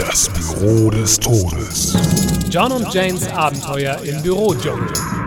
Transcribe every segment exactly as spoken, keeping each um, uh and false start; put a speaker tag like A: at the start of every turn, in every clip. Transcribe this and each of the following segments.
A: Das Büro des Todes.
B: John und Janes Abenteuer im Bürodschungel.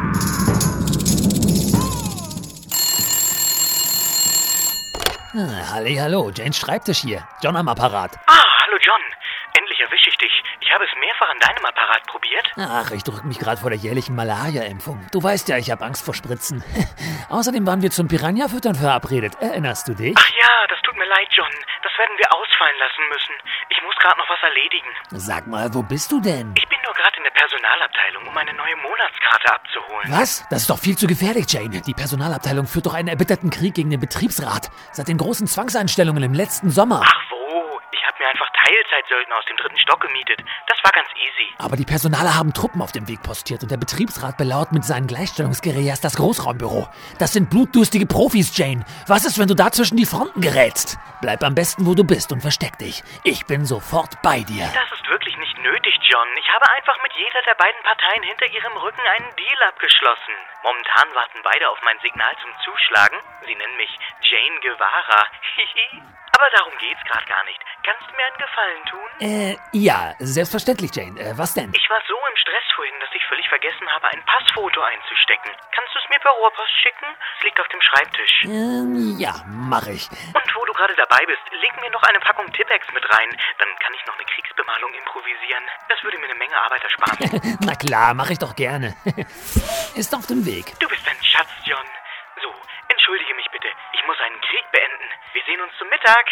C: Ah, hallo, Janes Schreibtisch hier. John am Apparat.
D: Ah, hallo John. Endlich erwische ich dich. Ich habe es mehrfach an deinem Apparat probiert.
C: Ach, ich drück mich gerade vor der jährlichen Malaria-Impfung. Du weißt ja, ich habe Angst vor Spritzen. Außerdem waren wir zum Piranha-Füttern verabredet. Erinnerst du dich?
D: Ach ja, das tut mir leid, John. Das werden wir ausfallen lassen müssen. Ich muss gerade noch was erledigen.
C: Sag mal, wo bist du denn?
D: Ich bin nur gerade in der Personalabteilung, um eine neue Monatskarte abzuholen.
C: Was? Das ist doch viel zu gefährlich, Jane. Die Personalabteilung führt doch einen erbitterten Krieg gegen den Betriebsrat. Seit den großen Zwangseinstellungen im letzten Sommer.
D: Ach wo, ich habe mir einfach Teilzeitsöldner aus dem dritten Stock gemietet. Das war ganz easy.
C: Aber die Personaler haben Truppen auf dem Weg postiert und der Betriebsrat belauert mit seinen Gleichstellungsguerillas das Großraumbüro. Das sind blutdurstige Profis, Jane. Was ist, wenn du da zwischen die Fronten gerätst? Bleib am besten, wo du bist und versteck dich. Ich bin sofort bei dir.
D: Das ist wirklich nicht nötig, John. Ich habe einfach mit jeder der beiden Parteien hinter ihrem Rücken einen Deal abgeschlossen. Momentan warten beide auf mein Signal zum Zuschlagen. Sie nennen mich Jane Guevara. Aber darum geht's gerade gar nicht. Kannst du mir einen Gefallen tun?
C: Äh, ja, selbstverständlich, Jane. Äh, was denn?
D: Ich war so im Stress vorhin, dass ich völlig vergessen habe, ein Passfoto einzustecken. Kannst du es mir per Rohrpost schicken? Es liegt auf dem Schreibtisch.
C: Ähm, ja, mach ich.
D: Und wo du gerade dabei bist, leg mir noch eine Packung Tippex mit rein. Dann kann ich noch eine Kriegsbemalung improvisieren. Das würde mir eine Menge Arbeit ersparen.
C: Na klar, mach ich doch gerne. Ist auf dem Weg.
D: Du bist ein Schatz, John. So, entschuldige mich bitte. Ich muss einen Krieg beenden. Wir sehen uns zum Mittag.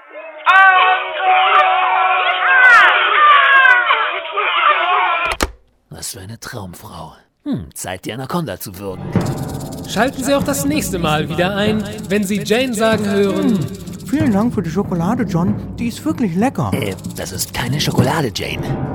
C: Was für eine Traumfrau. Hm, Zeit, die Anaconda zu würgen.
B: Schalten Sie auch das nächste Mal wieder ein, wenn Sie Jane sagen hören...
E: Vielen Dank für die Schokolade, John. Die ist wirklich lecker.
C: Äh, das ist keine Schokolade, Jane.